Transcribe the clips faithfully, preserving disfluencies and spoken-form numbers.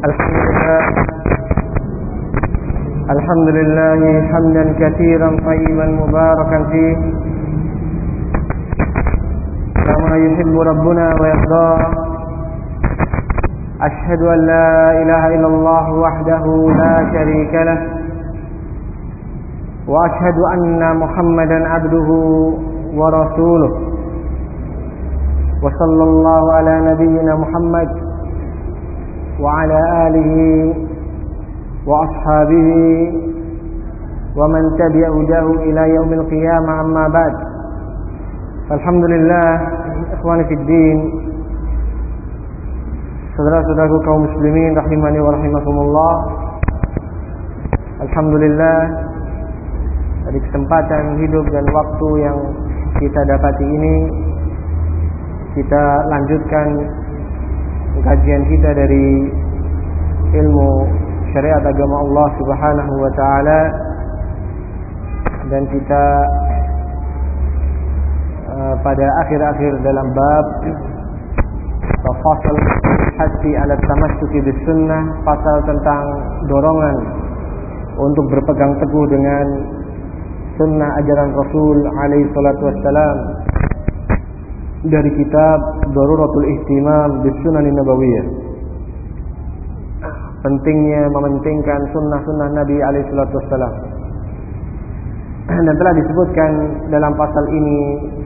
الحمد لله الحمد لله حمدا كثيرا طيبا مباركا فيه كما يحب ربنا ويرضاه. أشهد أن لا إله إلا الله وحده لا شريك له وأشهد أن محمدا عبده ورسوله وصلى الله على نبينا محمد وعلى آله وأصحابه ومن تبع هداه إلى يوم القيامة. أما بعد، alhamdulillah, ikhwani fid din, saudara-saudaraku kaum muslimin rahimani wa rahimakumullah. Alhamdulillah, dari kesempatan hidup dan waktu yang kita dapati ini, kita lanjutkan kajian kita dari ilmu syariat agama Allah Subhanahu wa taala, dan kita uh, pada akhir-akhir dalam bab fasal hati ala tamassuki bis sunnah, pasal tentang dorongan untuk berpegang teguh dengan sunnah ajaran Rasul alaihi salatu wassalam, dari kitab Daruratul Ihtimam bis Sunan Nabawiyah. Pentingnya mementingkan sunnah-sunnah Nabi alaihi salatu wassalam. Dan telah disebutkan dalam pasal ini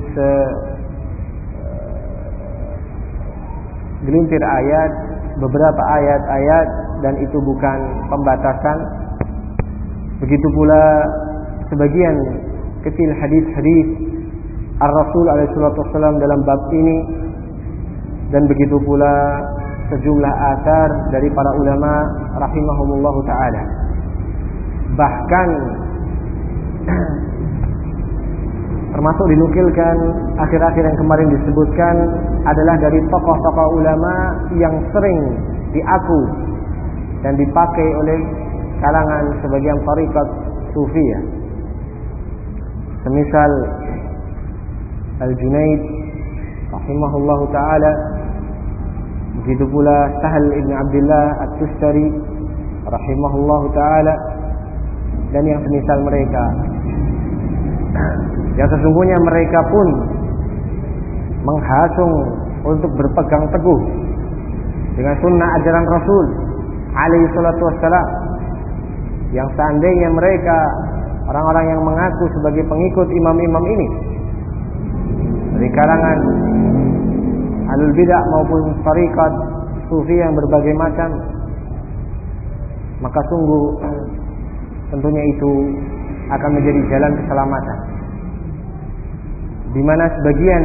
segelintir ayat, beberapa ayat-ayat, dan itu bukan pembatasan. Begitu pula sebagian kecil hadis-hadis Ar-Rasul alaihi salatu wassalam dalam bab ini, dan begitu pula sejumlah athar dari para ulama rahimahumullahu ta'ala. Bahkan termasuk dinukilkan akhir-akhir yang kemarin disebutkan adalah dari tokoh-tokoh ulama yang sering diaku dan dipakai oleh kalangan sebagian tariqat sufiyah, semisal Al-Junaid rahimahullahu ta'ala, begitu pula Sahal ibn Abdullah At-Tustari rahimahullahu ta'ala, dan yang semisal mereka, yang sesungguhnya mereka pun menghasung untuk berpegang teguh dengan sunnah ajaran Rasul alaihi salatu wassalam, yang seandainya mereka orang-orang yang mengaku sebagai pengikut imam-imam ini dari kalangan ahlul bidah maupun tariqat sufi yang berbagai macam, maka sungguh tentunya itu akan menjadi jalan keselamatan, di mana sebagian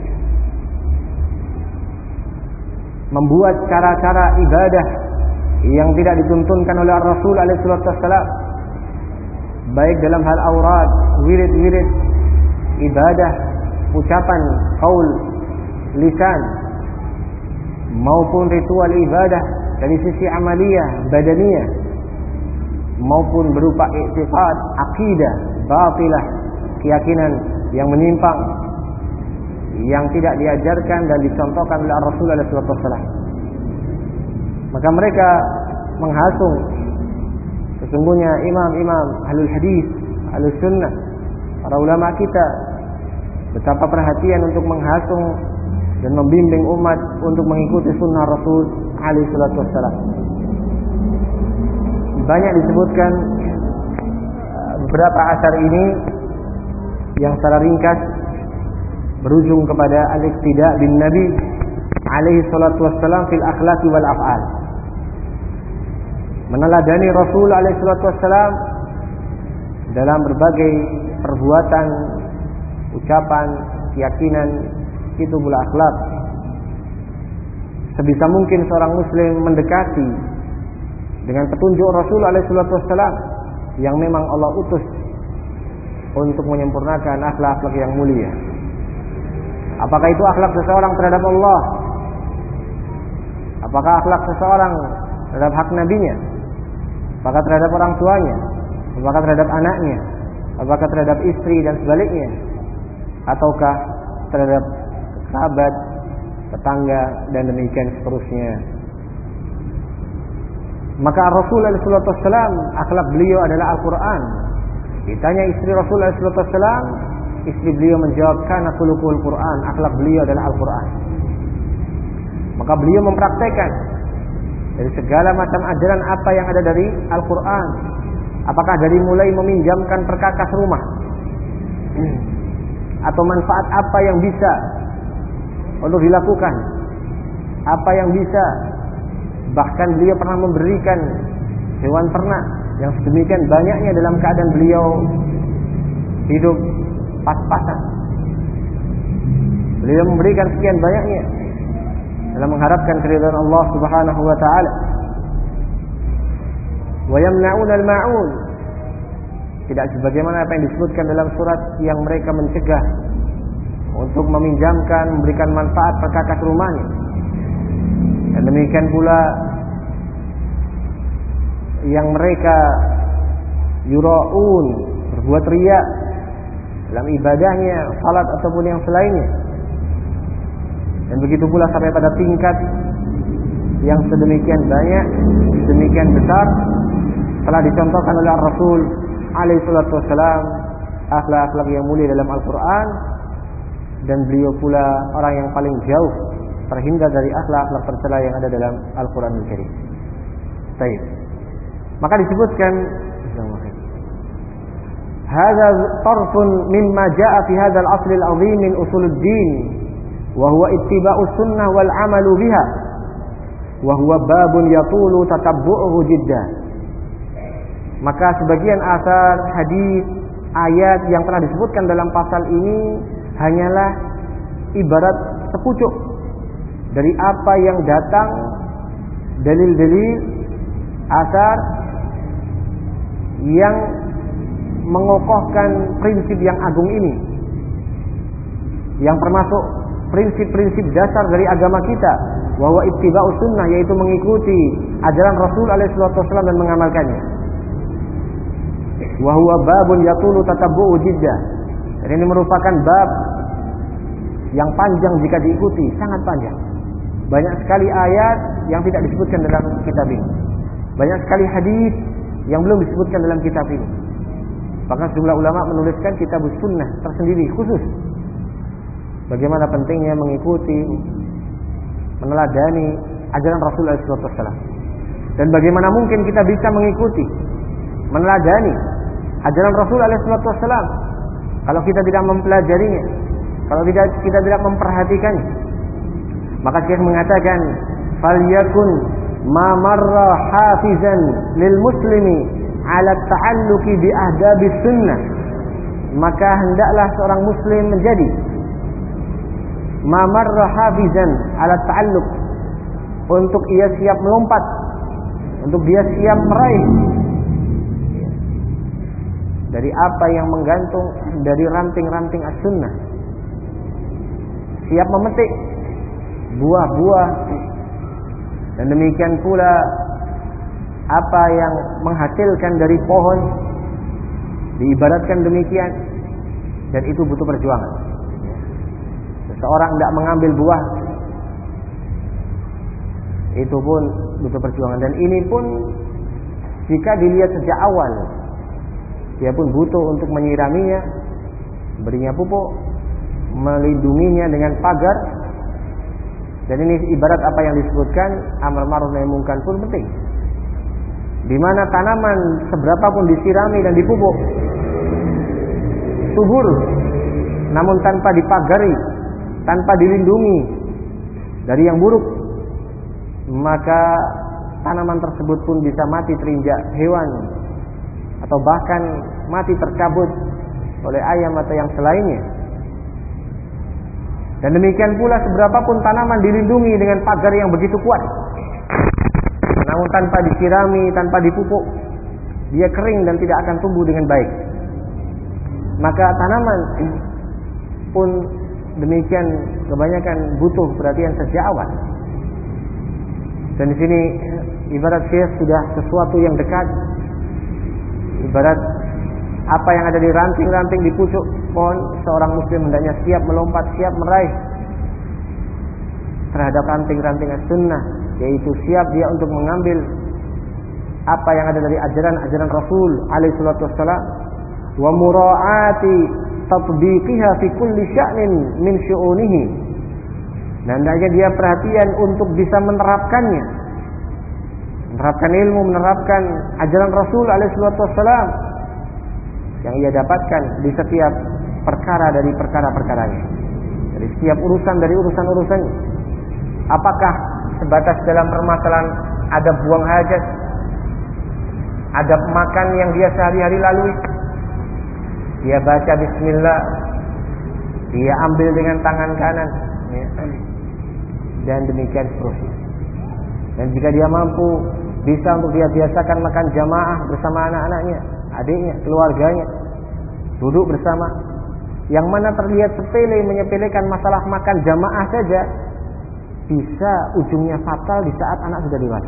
membuat cara-cara ibadah yang tidak dituntunkan oleh Rasul alaihi salatu wassalam, baik dalam hal aurat, wirid-wirid, ibadah, ucapan, qaul, lisan, maupun ritual ibadah dari sisi amaliyah, badaniyah, maupun berupa i'tiqad, akidah, batilah, keyakinan yang menyimpang, yang tidak diajarkan dan dicontohkan oleh Rasul alaihi salatu wassalam. Maka mereka menghasung sesungguhnya imam-imam ahlul hadis, ahlus sunnah, para ulama kita, betapa perhatian untuk menghasung dan membimbing umat untuk mengikuti sunnah Rasul alaihi salatu wassalam. Banyak disebutkan beberapa asar ini yang secara ringkas berujung kepada al-iqtida bin Nabi alaihi salatu wassalam fil akhlaqi wal af'al, meneladani Rasul alaihi salatu wassalam dalam berbagai perbuatan, ucapan, keyakinan, itu pula akhlak. Sebisa mungkin seorang muslim mendekati dengan petunjuk Rasul alaihi salatu wassalam yang memang Allah utus untuk menyempurnakan akhlak-akhlak yang mulia. Apakah itu akhlak seseorang terhadap Allah? Apakah akhlak seseorang terhadap hak nabinya? Apakah terhadap orang tuanya? Apakah terhadap anaknya? Apakah terhadap istri dan sebaliknya? Ataukah terhadap kerabat, tetangga, dan demikian seterusnya? Maka Rasul alaihi salatu wassalam, akhlak beliau adalah Al-Quran. Ditanya istri Rasul alaihi salatu wassalam, istri beliau menjawab, kana khuluqul Quran, akhlak beliau adalah Al-Quran. Maka beliau mempraktekkan dari segala macam ajaran apa yang ada dari Al-Quran. Apakah dari mulai meminjamkan perkakas rumah, atau manfaat apa yang bisa untuk dilakukan, apa yang bisa, bahkan beliau pernah memberikan hewan ternak yang sedemikian banyaknya dalam keadaan beliau hidup pas-pasan. Beliau memberikan sekian banyaknya dalam mengharapkan keridhaan Allah Subhanahu wa taala. Wa yamna'un al-ma'un, tidak sebagaimana apa yang disebutkan dalam surat yang mereka mencegah untuk meminjamkan, memberikan manfaat perkakas rumahnya. Dan demikian pula yang mereka yura'un, berbuat riya dalam ibadahnya, salat ataupun yang selainnya. Dan begitu pula sampai pada tingkat yang sedemikian banyak, sedemikian besar, telah dicontohkan oleh Rasul alaihi salatu wassalam akhlak-akhlak yang mulia dalam Al-Quran. Dan beliau pula orang yang paling jauh terhindar dari akhlak-akhlak tercela yang ada dalam Al-Quranul Karim. Baik. Maka disebutkan hadza tarfun mimma jaa fi hadzal asl al-'azim min usuluddin wa huwa ittiba'us sunnah wal 'amalu biha wa huwa babun yatulu tatabbu'uhu jiddan. Maka sebagian asar, hadis, ayat yang telah disebutkan dalam pasal ini hanyalah ibarat sepucuk dari apa yang datang, dalil-dalil, asar yang mengokohkan prinsip yang agung ini, yang termasuk prinsip-prinsip dasar dari agama kita, bahwa ittiba'us sunnah, yaitu mengikuti ajaran Rasul alaihi salatu wasallam dan mengamalkannya. Wa huwa babun yatulu tatabbu'u jiddah. Dan ini merupakan bab yang panjang jika diikuti, sangat panjang. Banyak sekali ayat yang tidak disebutkan dalam kitab ini. Banyak sekali hadis yang belum disebutkan dalam kitab ini. Bahkan sejumlah ulama menuliskan kitab sunnah tersendiri khusus. Bagaimana pentingnya mengikuti, meneladani ajaran Rasul sallallahu alaihi wasallam. Dan bagaimana mungkin kita bisa mengikuti, meneladani ajaran Rasul sallallahu alaihi wasallam kalau kita tidak mempelajarinya, kalau tidak kita tidak memperhatikannya. Maka Syekh mengatakan, falyakun ma marra hafizan lil muslimi ala ta'alluqi bi ahdabi sunnah. Maka hendaklah seorang muslim menjadi ma marra hafizan ala ta'alluq, untuk ia siap melompat, untuk dia siap meraih dari apa yang menggantung dari ranting-ranting as-sunnah, siap memetik buah-buah, dan demikian pula apa yang menghasilkan dari pohon, diibaratkan demikian. Dan itu butuh perjuangan. Seseorang tidak mengambil buah, itu pun butuh perjuangan. Dan ini pun jika dilihat sejak awal, dia pun butuh untuk menyiraminya, berinya pupuk, melindunginya dengan pagar. Dan ini ibarat apa yang disebutkan amar ma'ruf nahi munkar pun penting. Di mana tanaman seberapa pun disirami dan dipupuk, subur, namun tanpa dipagari, tanpa dilindungi dari yang buruk, maka tanaman tersebut pun bisa mati terinjak hewan, atau bahkan mati tercabut oleh ayam atau yang selainnya. Dan demikian pula seberapapun tanaman dilindungi dengan pagar yang begitu kuat, namun tanpa disirami, tanpa dipupuk, dia kering dan tidak akan tumbuh dengan baik. Maka tanaman pun demikian, kebanyakan butuh perhatian sejak awal. Dan di sini ibarat syekh sudah sesuatu yang dekat, ibarat apa yang ada di ranting-ranting di pucuk pohon, seorang muslim hendaknya siap melompat, siap meraih terhadap ranting-ranting as-sunnah, yaitu siap dia untuk mengambil apa yang ada dari ajaran-ajaran Rasul alaihi salatu wassalam, wa mura'ati tatbiqiha fi kulli sya'nin min syu'unihi. Dan hendaknya dia perhatian untuk bisa menerapkannya, menerapkan ilmu, menerapkan ajaran Rasul alaihi salatu wassalam yang ia dapatkan di setiap perkara dari perkara-perkaranya, dari setiap urusan dari urusan-urusannya. Apakah sebatas dalam permasalahan adab buang hajat, adab makan yang dia sehari-hari lalui, dia baca bismillah, dia ambil dengan tangan kanan, ya, dan demikian seterusnya. Dan jika dia mampu, bisa untuk dia biasakan makan jamaah bersama anak-anaknya, adiknya, keluarganya, duduk bersama. Yang mana terlihat sepele, menyepelekan masalah makan jamaah saja, bisa ujungnya fatal di saat anak sudah dewasa.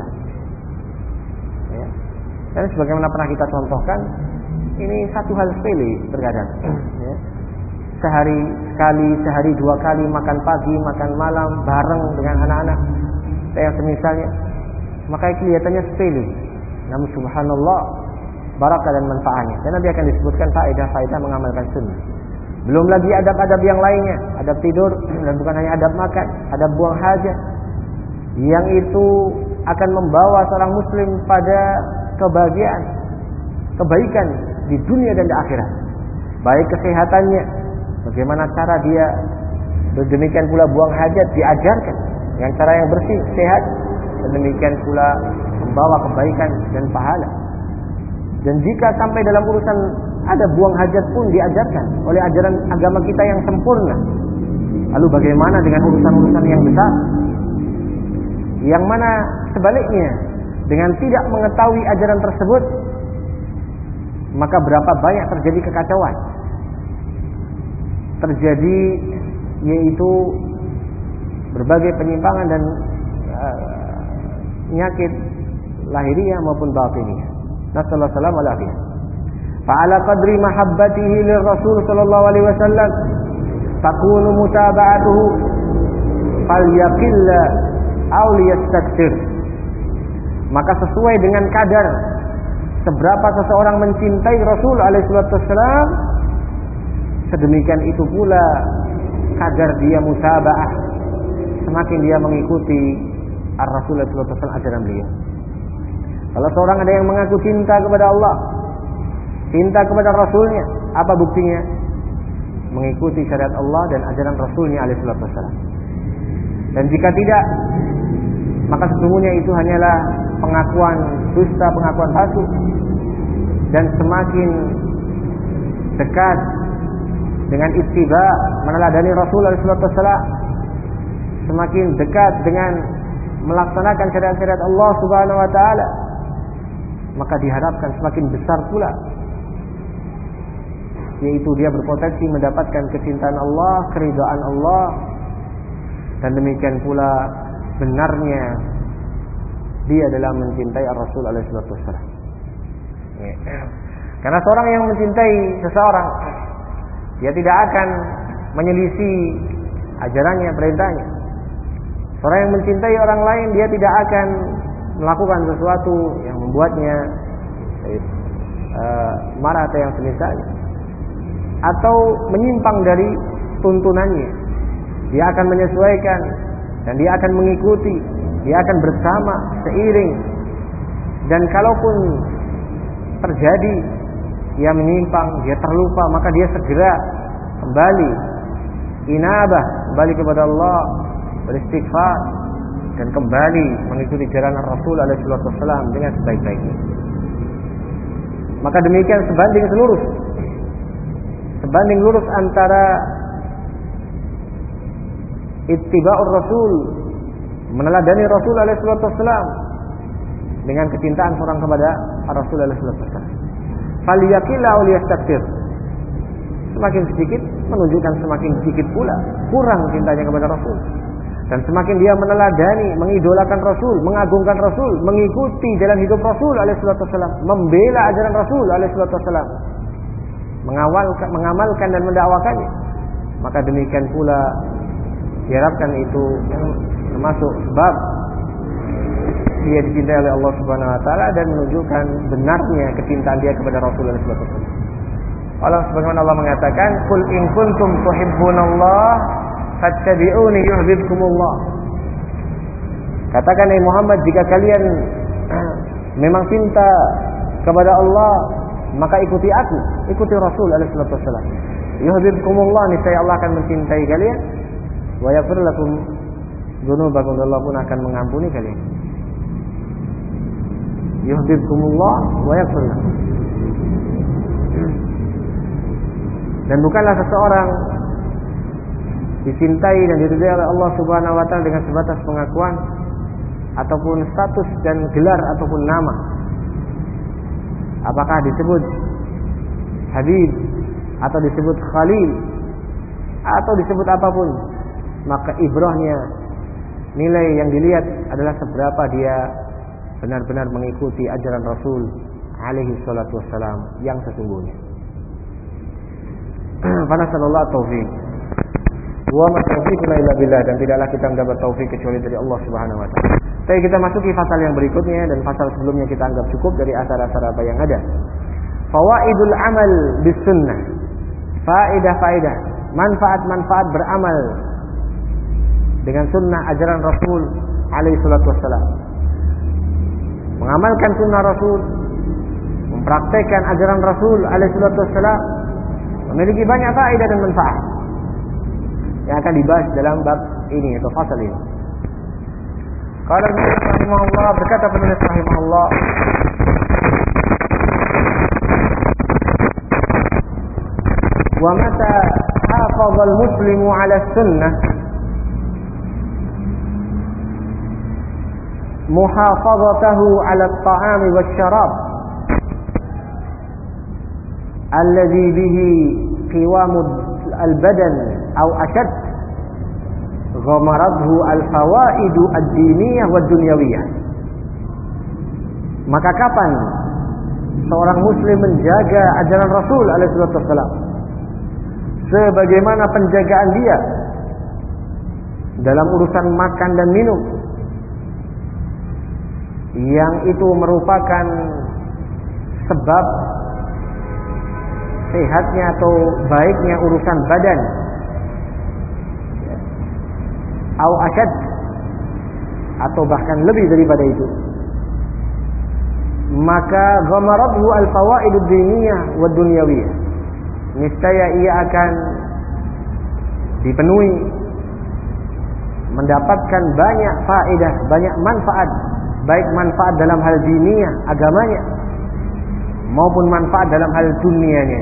Ya. Dan sebagaimana pernah kita contohkan, ini satu hal sepele terkadang. Ya. Sehari sekali, sehari dua kali makan pagi, makan malam bareng dengan anak-anak, yang semisalnya, maka kelihatannya sepele. Namun subhanallah, barakah dan manfaatnya. Dan nanti akan disebutkan faedah-faedah mengamalkan sunnah. Belum lagi adab-adab yang lainnya, adab tidur, dan bukan hanya adab makan, adab buang hajat, yang itu akan membawa seorang muslim pada kebahagiaan, kebaikan di dunia dan di akhirat. Baik kesehatannya, bagaimana cara dia, demikian pula buang hajat diajarkan dengan cara yang bersih, sehat, dan demikian pula membawa kebaikan dan pahala. Dan jika sampai dalam urusan ada buang hajat pun diajarkan oleh ajaran agama kita yang sempurna, lalu bagaimana dengan urusan-urusan yang besar, yang mana sebaliknya dengan tidak mengetahui ajaran tersebut, maka berapa banyak terjadi kekacauan, terjadi yaitu berbagai penyimpangan dan uh, penyakit lahiriah maupun batiniyah. Nasallallahu alaihi wasallam. Fa'ala qadri mahabbatihi lirrasul sallallahu alaihi wasallam takunu mutaba'atuhu falyaqilla aw liyastakthir. Maka sesuai dengan kadar seberapa seseorang mencintai Rasul alaihi wasallam, sedemikian itu pula kadar dia mutaba'ah, semakin dia mengikuti ar-Rasul alaihi wasallam, ajaran beliau. Kalau seorang ada yang mengaku cinta kepada Allah, cinta kepada Rasulnya, apa buktinya? Mengikuti syariat Allah dan ajaran Rasulnya alaihi wasallam. Dan jika tidak, maka sesungguhnya itu hanyalah pengakuan dusta, pengakuan palsu. Dan semakin dekat dengan ittiba, meneladani Rasul alaihi wasallam, semakin dekat dengan melaksanakan syariat-syariat Allah Subhanahu wa taala, maka diharapkan semakin besar pula, yaitu dia berpotensi mendapatkan kecintaan Allah, keridhaan Allah, dan demikian pula benarnya dia dalam mencintai Rasul alaihi wasallam. Karena seorang yang mencintai seseorang, dia tidak akan menyelisih ajarannya, perintahnya. Seorang yang mencintai orang lain, dia tidak akan melakukan sesuatu yang membuatnya uh, marah atau yang semisalnya, atau menyimpang dari tuntunannya. Dia akan menyesuaikan dan dia akan mengikuti, dia akan bersama, seiring. Dan kalaupun terjadi dia menyimpang, dia terlupa, maka dia segera kembali, inabah, kembali kepada Allah, beristighfar, dan kembali mengikuti jalan Rasul alaihi wasallam dengan sebaik-baiknya. Maka demikian sebanding seluruh sebanding lurus antara ittiba'ur Rasul, meneladani Rasul alaihi wasallam, dengan kecintaan seorang kepada Rasul alaihi wasallam. Falyaqilla aw liyastakthir. Semakin sedikit menunjukkan semakin sedikit pula kurang cintanya kepada Rasul. Dan semakin dia meneladani, mengidolakan Rasul, mengagungkan Rasul, mengikuti jalan hidup Rasul alaihi wasallam, membela ajaran Rasul alaihi wasallam, mengawalkan, mengamalkan dan mendakwakannya, maka demikian pula diharapkan itu termasuk sebab dia dicintai oleh Allah Subhanahu wa taala dan menunjukkan benarnya kecintaan dia kepada Rasulullah sallallahu alaihi wasallam. Allah Subhanahu wa taala mengatakan, "Qul in kuntum tuhibbunallah fattabi'uni yuhibbukumullah." Katakan hai Muhammad, jika kalian ah, memang cinta kepada Allah, maka ikuti aku, ikuti Rasul alaihi wasallam. Yuhibbukumullah, niscaya Allah akan mencintai kalian. Wa yaghfir lakum dzunubakum, Allah pun akan mengampuni kalian. Yuhibbukumullah wa yaghfir lakum. Dan bukanlah seseorang dicintai dan diridai oleh Allah Subhanahu wa taala dengan sebatas pengakuan ataupun status dan gelar ataupun nama. Apakah disebut Habib atau disebut Khalil atau disebut apapun, maka ibrahnya, nilai yang dilihat adalah seberapa dia benar-benar mengikuti ajaran Rasul alaihi salatu wassalam yang sesungguhnya. Fanasallallahu taufiq wa ma taufiquna illa billah, dan tidaklah kita mendapat taufik kecuali dari Allah Subhanahu wa taala. Baik, kita masuki pasal yang berikutnya, dan pasal sebelumnya kita anggap cukup dari asar-asar apa yang ada. Fawaidul amal bis sunnah. Faedah-faedah, manfaat-manfaat beramal dengan sunnah ajaran Rasul alaihi salatu wassalam. Mengamalkan sunnah Rasul, mempraktekkan ajaran Rasul alaihi salatu wassalam memiliki banyak faedah dan manfaat yang akan dibahas dalam bab ini atau fasal ini. Qala al-muallif rahimahullah, berkata penulis rahimahullah, wa mata hafadha al-muslimu 'ala as-sunnah muhafazatahu 'ala at-ta'am wash-sharab alladhi bihi qiwam al-badan aw ashad ghamaradhu al-fawaidu ad-diniyah wad-dunyawiyah. Maka kapan seorang muslim menjaga ajaran Rasul alaihi wasallam sebagaimana penjagaan dia dalam urusan makan dan minum, yang itu merupakan sebab sehatnya atau baiknya urusan badan, au asyad, atau bahkan lebih daripada itu, maka ghamaradhu al-fawaidud diniyah wad dunyawiyah, niscaya ia akan dipenuhi, mendapatkan banyak faedah, banyak manfaat, baik manfaat dalam hal diniyah, agamanya, maupun manfaat dalam hal dunianya.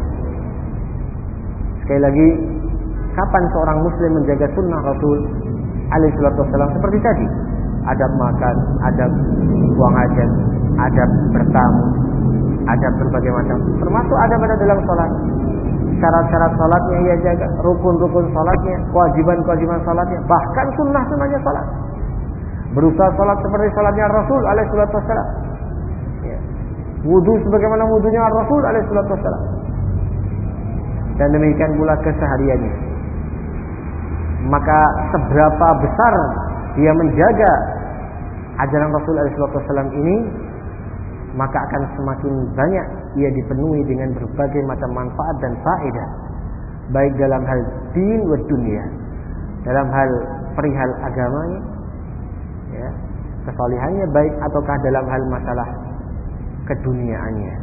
Sekali lagi, kapan seorang muslim menjaga sunnah Rasul alaihi wasallam seperti tadi, adab makan, adab buang hajat, adab bertamu, adab berbagai macam, termasuk adab ada dalam salat, syarat-syarat salatnya ia jaga, rukun-rukun salatnya, kewajiban-kewajiban salatnya, bahkan sunnah-sunnahnya salat, berusaha salat seperti salatnya Rasul alaihi wasallam, ya. Wudu sebagaimana wudunya Rasul alaihi wasallam, dan demikian pula kesehariannya. Maka seberapa besar dia menjaga ajaran Rasul alaihi wasallam ini, maka akan semakin banyak ia dipenuhi dengan berbagai macam manfaat dan faedah, baik dalam hal din wa dunia, dalam hal perihal agamanya, ya, kesalihannya baik, ataukah dalam hal masalah keduniaannya.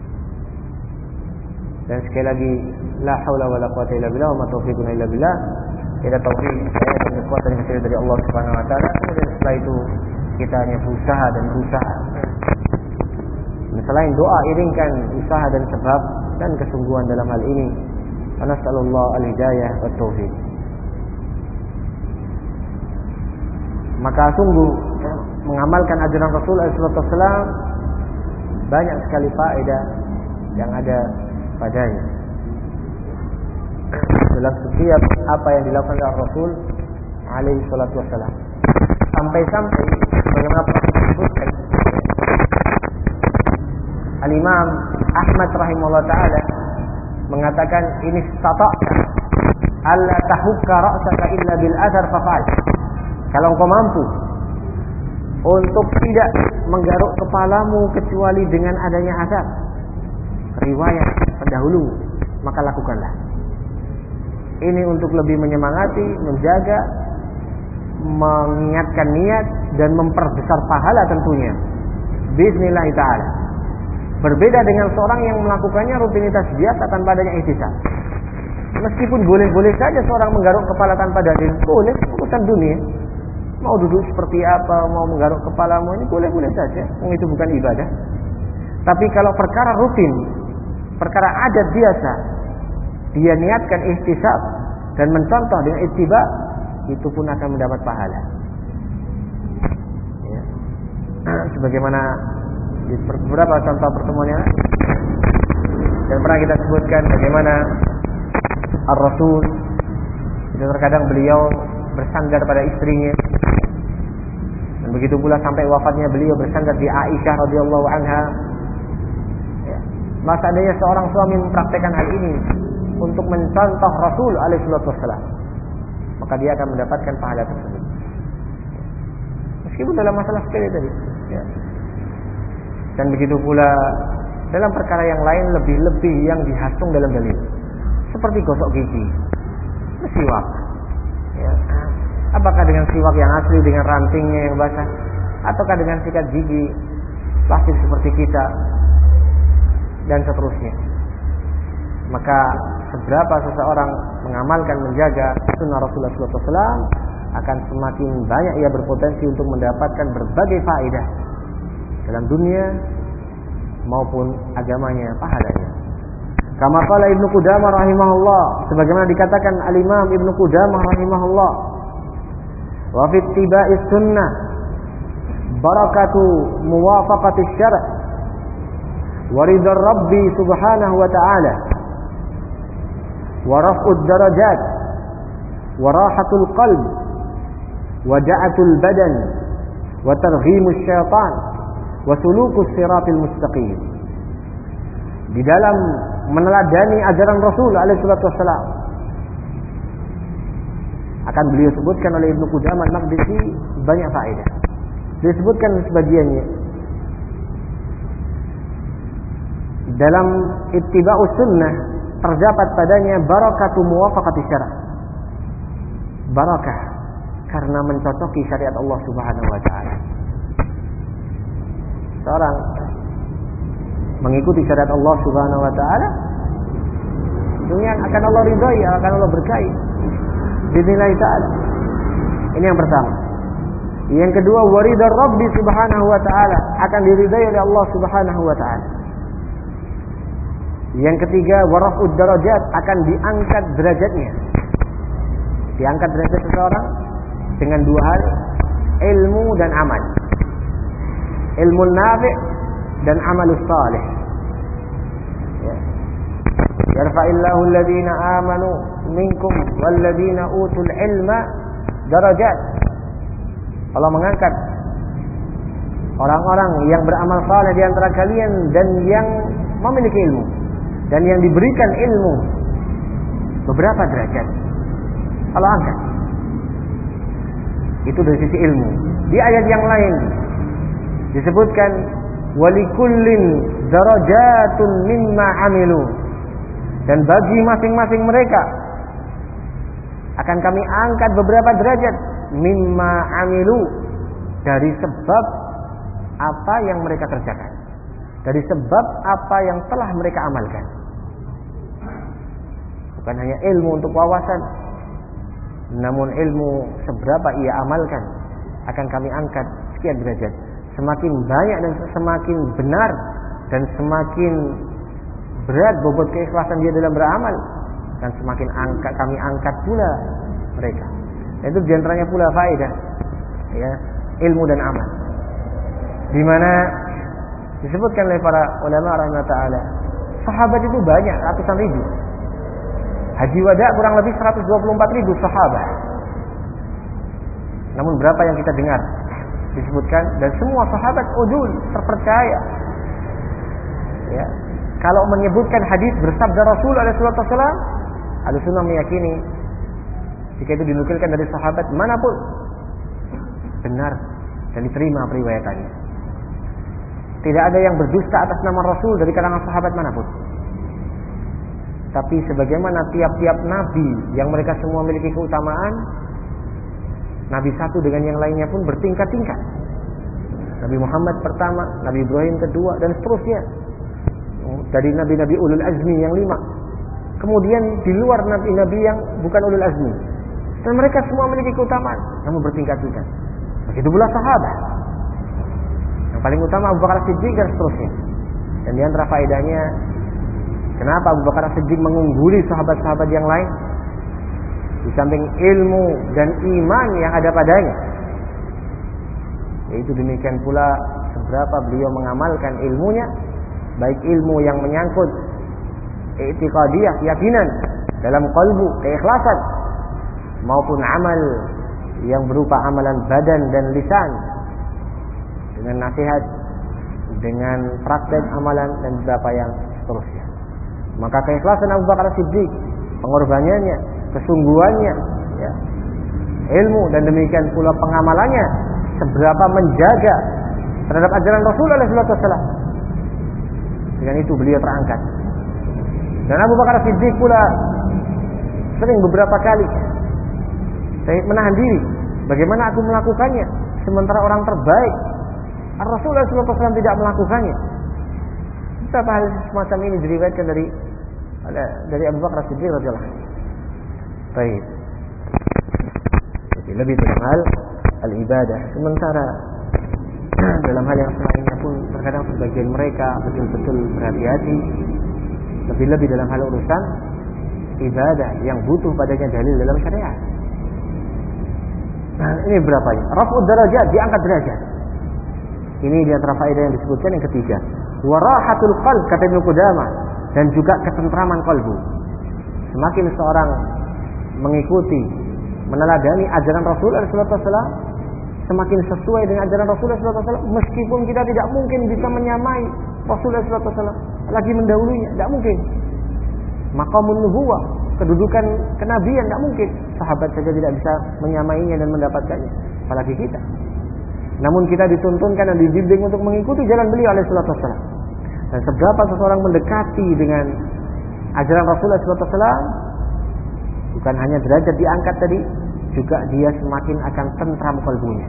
Dan sekali lagi, la haula wala quwwata illa billah wa ma taufiquna illa billah. Kita taufik saya dan kekuatan yang dari Allah Subhanahu wa taala. Dan setelah itu kita hanya berusaha dan berusaha. Dan selain doa, iringkan usaha dan sebab dan kesungguhan dalam hal ini. Nasallallahu al-hidayah wa taufiq. Maka sungguh ya, mengamalkan ajaran Rasul alaihi wasallam banyak sekali faedah yang ada padanya. Dalam setiap apa yang dilakukan oleh Rasul alaihi salatu wassalam, sampai-sampai bagaimana pernah disebutkan Al-Imam Ahmad rahimahullah ta'ala mengatakan, ini stata'ta alla tahukka ra'saka illa bil athar fafa'al. Kalau engkau mampu untuk tidak menggaruk kepalamu kecuali dengan adanya azab. Riwayat pendahulu, maka lakukanlah. Ini untuk lebih menyemangati, menjaga, mengingatkan niat dan memperbesar pahala tentunya. Bismillah ta'ala. Berbeda dengan seorang yang melakukannya rutinitas biasa tanpa adanya ihtisab. Meskipun boleh-boleh saja seorang menggaruk kepala tanpa dalil, boleh, urusan dunia. Mau duduk seperti apa, mau menggaruk kepalamu, ini boleh-boleh saja, itu bukan ibadah. Tapi kalau perkara rutin, perkara adat biasa, dia niatkan ihtisab dan mencontoh dengan ittiba, itu pun akan mendapat pahala. Ya. Sebagaimana di beberapa contoh pertemuannya, dan pernah kita sebutkan bagaimana Ar-Rasul itu terkadang beliau bersandar pada istrinya, dan begitu pula sampai wafatnya beliau bersandar di Aisyah radhiyallahu anha. Ya. Maka adanya seorang suami mempraktekkan hal ini untuk mencontoh Rasul alaihi wasallam, maka dia akan mendapatkan pahala tersebut. Meskipun dalam masalah sepele tadi. Ya. Dan begitu pula dalam perkara yang lain lebih-lebih yang dihasung dalam dalil, seperti gosok gigi, siwak. Ya. Apakah dengan siwak yang asli dengan rantingnya yang basah, ataukah dengan sikat gigi plastik seperti kita, dan seterusnya. Maka seberapa seseorang mengamalkan menjaga sunnah Rasulullah shallallahu alaihi wasallam, akan semakin banyak ia berpotensi untuk mendapatkan berbagai faedah dalam dunia maupun agamanya, pahalanya. Kama qala Ibnu Qudamah rahimahullah, sebagaimana dikatakan Al-Imam Ibnu Qudamah rahimahullah, wa fi ittiba'is sunnah barakatu muwafaqati syara' wa ridha Rabbi subhanahu wa ta'ala wa raf'ud darajat wa rahatul qalb wa da'atul badan wa targhimus syaitan wa sulukus siratil mustaqim. Di dalam meneladani ajaran Rasul alaihi wasallam akan beliau sebutkan oleh Ibnu Qudamah al-Maqdisi banyak faedah. Disebutkan sebagiannya dalam ittiba'us sunnah, terdapat padanya barakatu muwafaqati syara', barakah karena mencocoki syariat Allah Subhanahu wa taala. Seorang mengikuti syariat Allah Subhanahu wa taala, dunia akan Allah ridhai, akan Allah berkahi billahi ta'ala. Ini yang pertama. Yang kedua, waridar Rabbi Subhanahu wa taala, akan diridhai oleh Allah Subhanahu wa taala. Yang ketiga, waraf'ud darajat, akan diangkat derajatnya. Diangkat derajat seseorang dengan dua hal, ilmu dan amal. Ilmu nafi' dan amalus salih. Ya. Yarfa'illahu alladhina amanu minkum walladhina utul ilma darajat. Allah mengangkat orang-orang yang beramal saleh di antara kalian dan yang memiliki ilmu, dan yang diberikan ilmu beberapa derajat Allah angkat. Itu dari sisi ilmu. Di ayat yang lain disebutkan walikullin darajatun mimma amilu, dan bagi masing-masing mereka akan kami angkat beberapa derajat mimma amilu, dari sebab apa yang mereka kerjakan, dari sebab apa yang telah mereka amalkan. Bukan hanya ilmu untuk wawasan, namun ilmu seberapa ia amalkan akan kami angkat sekian derajat. Semakin banyak dan semakin benar dan semakin berat bobot keikhlasan dia dalam beramal, dan semakin angkat kami angkat pula mereka. Dan itu diantaranya pula faedah, ya, ilmu dan amal, di mana disebutkan oleh para ulama rahimahullah taala, sahabat itu banyak, ratusan ribu. Haji wada kurang lebih seratus dua puluh empat ribu sahabat. Namun berapa yang kita dengar disebutkan, dan semua sahabat udul, terpercaya. Ya. Kalau menyebutkan hadis bersabda Rasul alaihi wasallam, Ahlussunnah meyakini jika itu dinukilkan dari sahabat manapun benar dan diterima periwayatannya. Tidak ada yang berdusta atas nama Rasul dari kalangan sahabat manapun. Tapi sebagaimana tiap-tiap nabi yang mereka semua memiliki keutamaan, nabi satu dengan yang lainnya pun bertingkat-tingkat. Nabi Muhammad pertama, Nabi Ibrahim kedua, dan seterusnya. Dari nabi-nabi ulul azmi yang lima. Kemudian di luar nabi-nabi yang bukan ulul azmi. Dan mereka semua memiliki keutamaan, namun bertingkat-tingkat. Begitu pula sahabat. Yang paling utama Abu Bakar Siddiq dan seterusnya. Dan di antara faedahnya, kenapa Abu Bakar Siddiq mengungguli sahabat-sahabat yang lain? Di samping ilmu dan iman yang ada padanya, yaitu demikian pula seberapa beliau mengamalkan ilmunya, baik ilmu yang menyangkut i'tiqadiyah, keyakinan dalam qalbu, keikhlasan, maupun amal yang berupa amalan badan dan lisan, dengan nasihat, dengan praktek amalan dan beberapa yang seterusnya. Maka keikhlasan Abu Bakar Siddiq, pengorbanannya, kesungguhannya, ya, ilmu dan demikian pula pengamalannya, seberapa menjaga terhadap ajaran Rasulullah shallallahu alaihi wasallam. Dengan itu beliau terangkat. Dan Abu Bakar Siddiq pula sering beberapa kali saya menahan diri, bagaimana aku melakukannya sementara orang terbaik Rasulullah shallallahu alaihi wasallam tidak melakukannya. Betapa hal semacam ini diriwayatkan dari dari Abu Bakar Siddiq radhiyallahu anhu. Baik. Jadi lebih dalam hal al-ibadah, sementara dalam hal yang selainnya pun terkadang sebagian mereka betul-betul berhati-hati, lebih-lebih dalam hal urusan ibadah yang butuh padanya dalil dalam syariat. Nah, ini berapanya? Raf'ud darajat, diangkat derajat. Ini di antara faedah yang disebutkan yang ketiga. Warahatul qalb, kata Ibnu Qudamah, dan juga ketentraman kalbu. Semakin seorang mengikuti, meneladani ajaran Rasulullah shallallahu alaihi wasallam, semakin sesuai dengan ajaran Rasulullah shallallahu alaihi wasallam, meskipun kita tidak mungkin bisa menyamai Rasulullah shallallahu alaihi wasallam, lagi mendahulunya, tidak mungkin. Maqamun nubuwah, kedudukan kenabian, tidak mungkin. Sahabat saja tidak bisa menyamainya dan mendapatkannya, apalagi kita. Namun kita dituntunkan dan dibimbing untuk mengikuti jalan beliau alaihi salatu wasallam. Dan seberapa seseorang mendekati dengan ajaran Rasulullah shallallahu alaihi wasallam, bukan hanya derajat diangkat tadi, juga dia semakin akan tentram kalbunya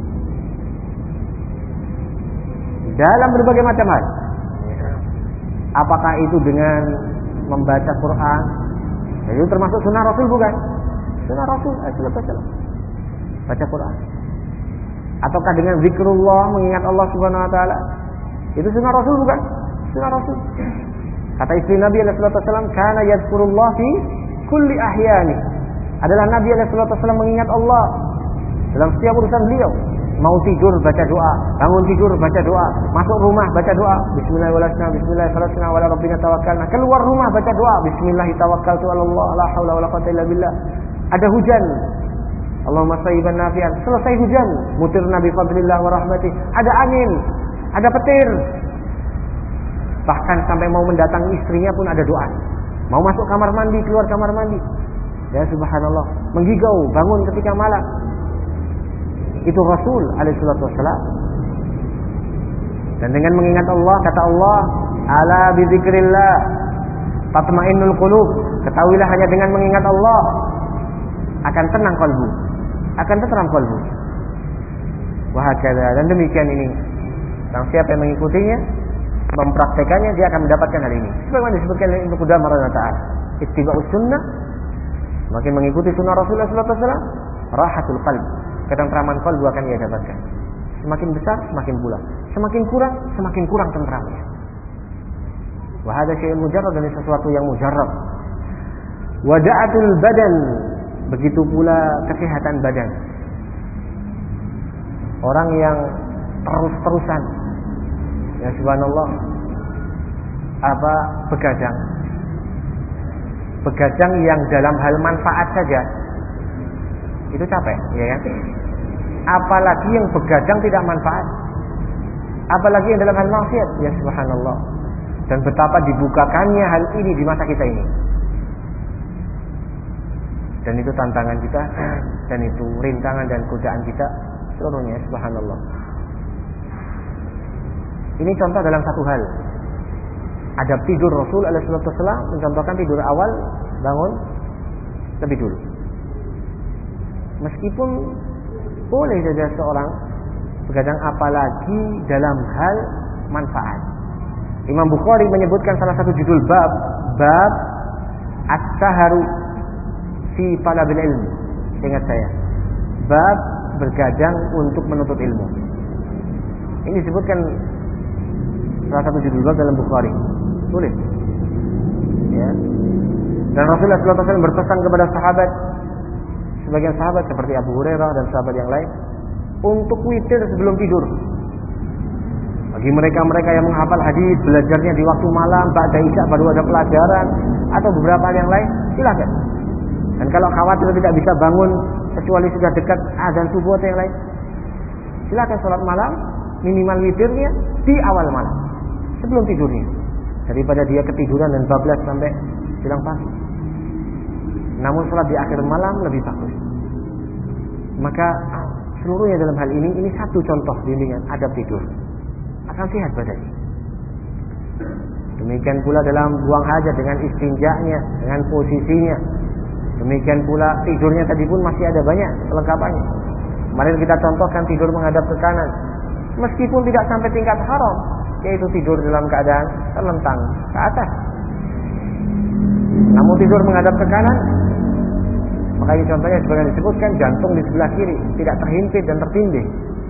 dalam berbagai macam hal. Apakah itu dengan membaca Quran? Itu termasuk sunnah Rasul bukan? Sunnah Rasul sallallahu alaihi wasallam. Baca Quran. Ataukah dengan zikrullah, mengingat Allah Subhanahu wa taala? Itu sunnah Rasul bukan? Sunnah Rasul. Kata istri Nabi sallallahu alaihi wasallam, "Kana yadhkurullah fi kulli ahyani." Adalah Nabi sallallahu alaihi wasallam mengingat Allah dalam setiap urusan beliau. Mau tidur baca doa, bangun tidur baca doa, masuk rumah baca doa, bismillahirrahmanirrahim, bismillahirrahmanirrahim, wa ala rabbina tawakkalna. Keluar rumah baca doa, bismillah tawakkaltu 'ala Allah, la haula wala quwwata illa billah. Ada hujan, Allahumma sayyiban nafi'an. Selesai hujan, mutirna bi fadlillah wa rahmatih. Ada angin, ada petir. Bahkan sampai mau mendatangi istrinya pun ada doa. Mau masuk kamar mandi, keluar kamar mandi. Ya subhanallah, menggigau bangun ketika malam. Itu Rasul alaihi salatu wasallam. Dan dengan mengingat Allah, kata Allah, ala bi dzikrillah tatmainnul qulub. Ketahuilah hanya dengan mengingat Allah akan tenang kalbu, akan tenteram kalbu. Wahakala, dan demikian ini. Dan siapa yang mengikutinya, mempraktekannya, dia akan mendapatkan hal ini. Sebagaimana disebutkan oleh Ibnu Qudamah radhiyallahu ta'ala, ittiba'us sunnah, semakin mengikuti sunnah Rasulullah sallallahu alaihi wasallam, rahatul qalb, ketentraman kalbu akan ia dapatkan. Semakin besar, semakin pula. Semakin kurang, semakin kurang tentramnya. Wa hadza syai'un mujarrad, dan sesuatu yang mujarrad. Wada'atul badan, begitu pula kesehatan badan. Orang yang terus-terusan, ya subhanallah, apa begadang, begadang yang dalam hal manfaat saja, itu capek, ya kan? Apalagi yang begadang tidak manfaat, apalagi yang dalam hal maksiat, ya subhanallah. Dan betapa dibukakannya hal ini di masa kita ini. Dan itu tantangan kita, dan itu rintangan dan godaan kita seluruhnya, subhanallah. Ini contoh dalam satu hal. Adab tidur Rasul alaihi wasallam mencontohkan tidur awal, bangun lebih dulu. Meskipun boleh saja seorang begadang, apalagi dalam hal manfaat. Imam Bukhari menyebutkan salah satu judul bab, bab as-saharu fi talabil ilm. Ingat saya, bab bergadang untuk menuntut ilmu. Ini disebutkan salah satu judul bab dalam Bukhari. Boleh. Ya. Dan Rasulullah shallallahu alaihi wasallam berpesan kepada sahabat, sebagian sahabat seperti Abu Hurairah dan sahabat yang lain, untuk witir sebelum tidur. Bagi mereka-mereka yang menghafal hadis, belajarnya di waktu malam, ba'da isya baru ada pelajaran, atau beberapa hal yang lain, silakan. Dan kalau khawatir tidak bisa bangun kecuali sudah dekat azan subuh atau yang lain, silakan sholat malam, minimal witirnya di awal malam, sebelum tidurnya, daripada dia ketiduran dan bablas sampai siang pagi. Namun sholat di akhir malam lebih bagus. Maka seluruhnya dalam hal ini, ini satu contoh bimbingan adab tidur, akan sehat badannya. Demikian pula dalam buang hajat dengan istinjanya, dengan posisinya. Demikian pula tidurnya tadi pun masih ada banyak kelengkapannya. Kemarin kita contohkan tidur menghadap ke kanan, meskipun tidak sampai tingkat haram, yaitu tidur dalam keadaan terlentang ke atas. Namun tidur menghadap ke kanan, makanya contohnya sebagian disebutkan jantung di sebelah kiri, tidak terhimpit dan tertindih,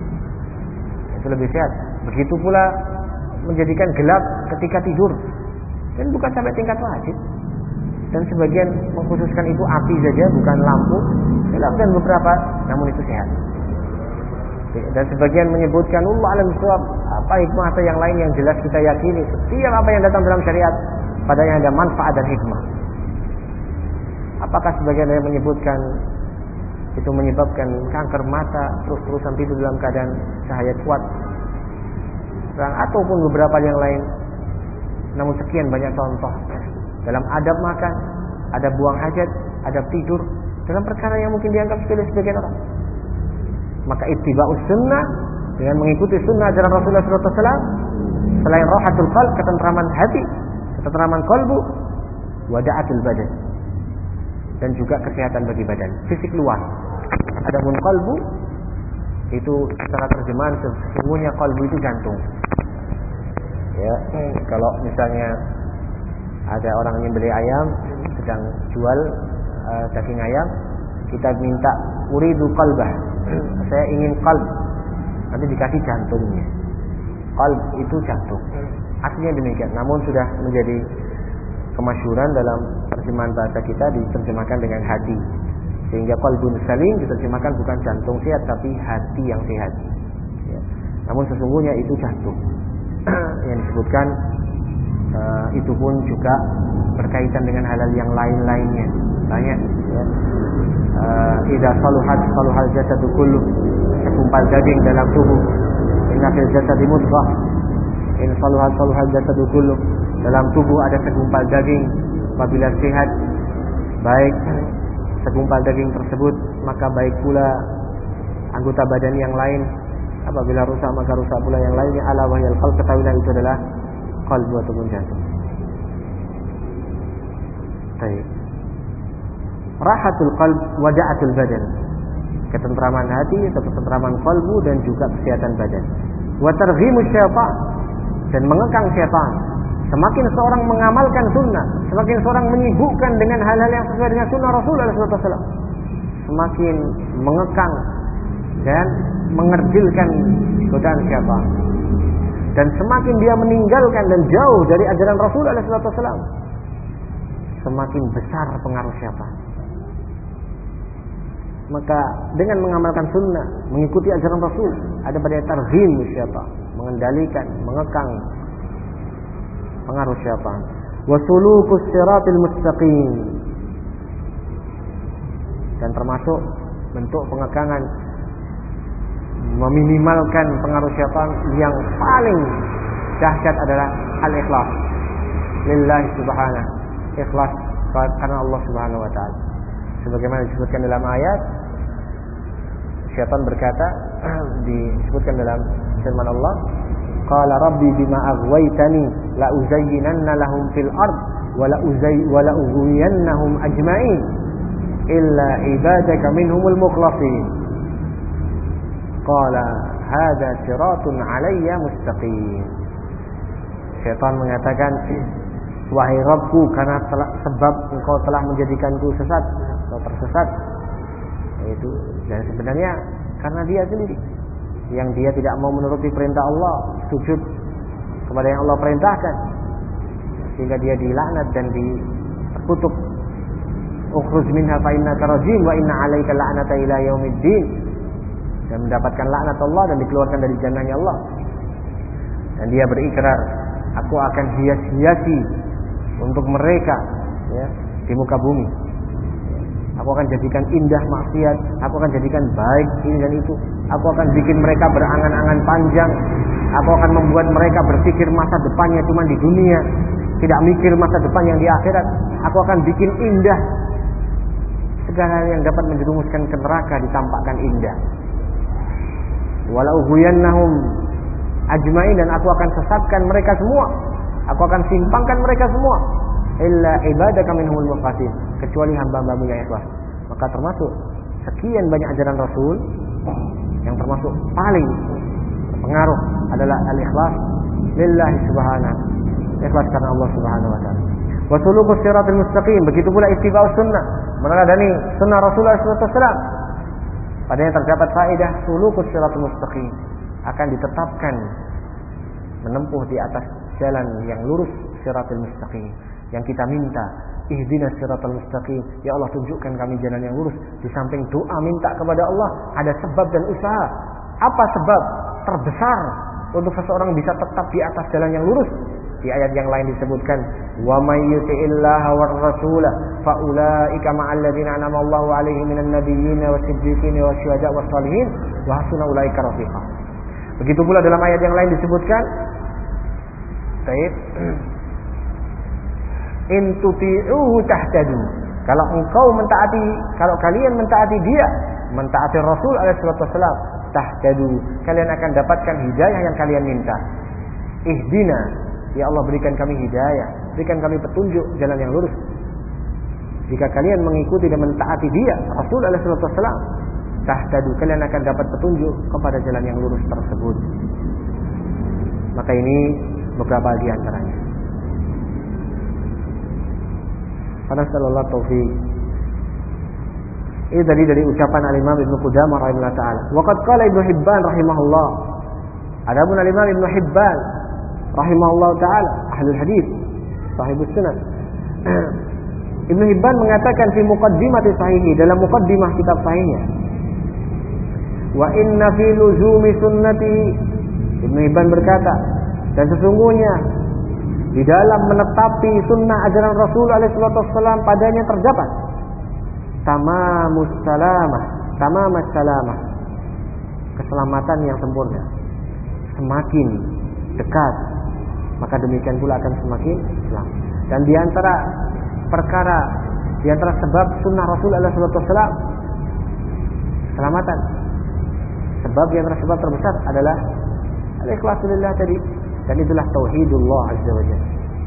itu lebih sehat. Begitu pula menjadikan gelap ketika tidur, dan bukan sampai tingkat wajib. Dan sebagian mengkhususkan itu api saja, bukan lampu, gelap dan beberapa, namun itu sehat. Dan sebagian menyebutkan Allah alam suwab, apa hikmah atau yang lain yang jelas kita yakini setiap apa yang datang dalam syariat padanya ada manfaat dan hikmah. Apakah sebagian yang menyebutkan itu menyebabkan kanker mata, terus-terusan tidur dalam keadaan cahaya kuat, terang, ataupun beberapa yang lain. Namun sekian banyak contoh dalam adab makan, adab buang hajat, adab tidur, dalam perkara yang mungkin dianggap sepele sebagian orang. Maka ittiba'us sunnah, dengan mengikuti sunnah ajaran Rasulullah shallallahu alaihi wasallam, selain rahatul qalb, ketentraman hati, ketentraman kalbu, wada'atul badan, dan juga kesehatan bagi badan, fisik luar. Adapun kalbu, itu secara terjemahan sesungguhnya kalbu itu jantung. Ya, kalau misalnya ada orang yang beli ayam, sedang jual uh, daging ayam, kita minta uridu qalbah, saya ingin qalb, nanti dikasih jantungnya. Qalb itu jantung, aslinya demikian. Namun sudah menjadi kemasyhuran dalam terjemahan bahasa kita, diterjemahkan dengan hati, sehingga qalbun salim diterjemahkan bukan jantung sehat tapi hati yang sehat. Ya. Namun sesungguhnya itu jantung. Yang disebutkan uh, itu pun juga berkaitan dengan hal-hal yang lain-lainnya banyak. Ya. Uh, Idza saluhat saluhal jasadu kullu, segumpal daging dalam tubuh. Inna fil jasadi mudghah, in saluhat saluhal jasadu kullu, dalam tubuh ada segumpal daging. Apabila sehat, baik segumpal daging tersebut, maka baik pula anggota badan yang lain. Apabila rusak, maka rusak pula yang lainnya. Ala wahyal qalb, ketahuilah itu adalah qalbu ataupun jantung. Baik. Rahatul qalb, wada'atul badan, ketentraman hati atau ketentraman qalbu dan juga kesehatan badan. Wa targhimus syaitan, dan mengekang syaitan. Semakin seorang mengamalkan sunnah, semakin seorang menyibukkan dengan hal-hal yang sesuai dengan sunnah Rasulullah shallallahu alaihi wasallam, semakin mengekang dan mengerjilkan godaan syaitan. Dan semakin dia meninggalkan dan jauh dari ajaran Rasulullah shallallahu alaihi wasallam, semakin besar pengaruh syaitan. Maka dengan mengamalkan sunnah, mengikuti ajaran Rasul, ada pada targhim syaitan, mengendalikan, mengekang pengaruh syaitan. Wa sulukus siratil mustaqim, dan termasuk bentuk pengekangan, meminimalkan pengaruh syaitan yang paling dahsyat adalah al-ikhlas lillahi subhanahu, ikhlas karena Allah subhanahu wa ta'ala. Sebagaimana disebutkan dalam ayat, syaitan berkata, disebutkan dalam firman Allah, qala rabbi bima aghwaytani la uzayyinanna lahum fil ard wa la uzay wa la ughwiyannahum ajma'in illa ibadaka minhumul mukhlasin. Qala hadza siratun 'alayya mustaqim. Syaitan mengatakan, wahai Rabbku, karena telah, sebab engkau telah menjadikanku sesat atau tersesat, yaitu dan sebenarnya karena dia sendiri yang dia tidak mau menuruti perintah Allah, sujud kepada yang Allah perintahkan, sehingga dia dilaknat dan dikutuk. Ukhruj minha fa innaka rajim wa inna 'alaika la'nata ila yaumiddin, dan mendapatkan laknat Allah dan dikeluarkan dari jannahnya Allah. Dan dia berikrar, aku akan hias-hiasi untuk mereka, ya, di muka bumi. Aku akan jadikan indah maksiat, aku akan jadikan baik ini dan itu. Aku akan bikin mereka berangan-angan panjang. Aku akan membuat mereka berpikir masa depannya cuma di dunia, tidak mikir masa depan yang di akhirat. Aku akan bikin indah segala yang dapat menjerumuskan ke neraka ditampakkan indah. Walau ghuyannahum ajmain, dan aku akan sesatkan mereka semua. Aku akan simpangkan mereka semua. Illa ibadaka minhumul mukhlasin, kecuali hamba-hambamu yang ikhlas. Maka termasuk sekian banyak ajaran Rasul, yang termasuk paling berpengaruh adalah al-ikhlas lillahi subhanahu, ikhlas karena Allah subhanahu wa ta'ala. Wa sulukus siratal mustaqim, begitu pula ittiba'us sunnah, meneladani sunnah Rasulullah sallallahu alaihi wasallam. Padanya terdapat faedah sulukus siratal mustaqim, akan ditetapkan menempuh di atas jalan yang lurus, siratal mustaqim. Yang kita minta, ihdinas siratal mustaqim, ya Allah tunjukkan kami jalan yang lurus. Di samping doa minta kepada Allah, ada sebab dan usaha. Apa sebab terbesar untuk seseorang bisa tetap di atas jalan yang lurus? Di ayat yang lain disebutkan, wa may yuti'illaha war rasulah fa ulaika ma'al ladzina an'ama Allahu 'alaihim minan nabiyyin wasiddiqin wasyuhada'i wassalihin wa hasuna ulaika rafiqa. Begitu pula dalam ayat yang lain disebutkan, baik, in tuti'uhu tahtadu, kalau engkau mentaati, kalau kalian mentaati dia, mentaati Rasul alaihi salatu wasallam, tahtadu, kalian akan dapatkan hidayah yang kalian minta. Ihdina, ya Allah berikan kami hidayah, berikan kami petunjuk jalan yang lurus. Jika kalian mengikuti dan mentaati dia, Rasul alaihi salatu wasallam, tahtadu, kalian akan dapat petunjuk kepada jalan yang lurus tersebut. Maka ini beberapa di antaranya. Nasallallahu taufiq. Ini tadi dari ucapan Al-Imam Ibnu Qudamah rahimahullah taala. Wa qad qala Ibnu Hibban rahimahullah. Adapun Al-Imam Ibnu Hibban rahimahullah taala, ahlul hadis, sahibus sunan. Ibnu Hibban mengatakan fi muqaddimati sahihi, dalam muqaddimah kitab sahihnya, wa inna fi luzumi sunnati, Ibnu Hibban berkata, dan sesungguhnya di dalam menetapi sunnah ajaran Rasul alaihi wasallam padanya terdapat tamamus salamah, tamamus salamah, keselamatan yang sempurna. Semakin dekat, maka demikian pula akan semakin selamat. Dan di antara perkara, di antara sebab sunnah Rasul alaihi wasallam keselamatan, sebab yang antara sebab terbesar adalah al-ikhlasu lillah tadi. Dan itulah tauhidullah azza wa jalla,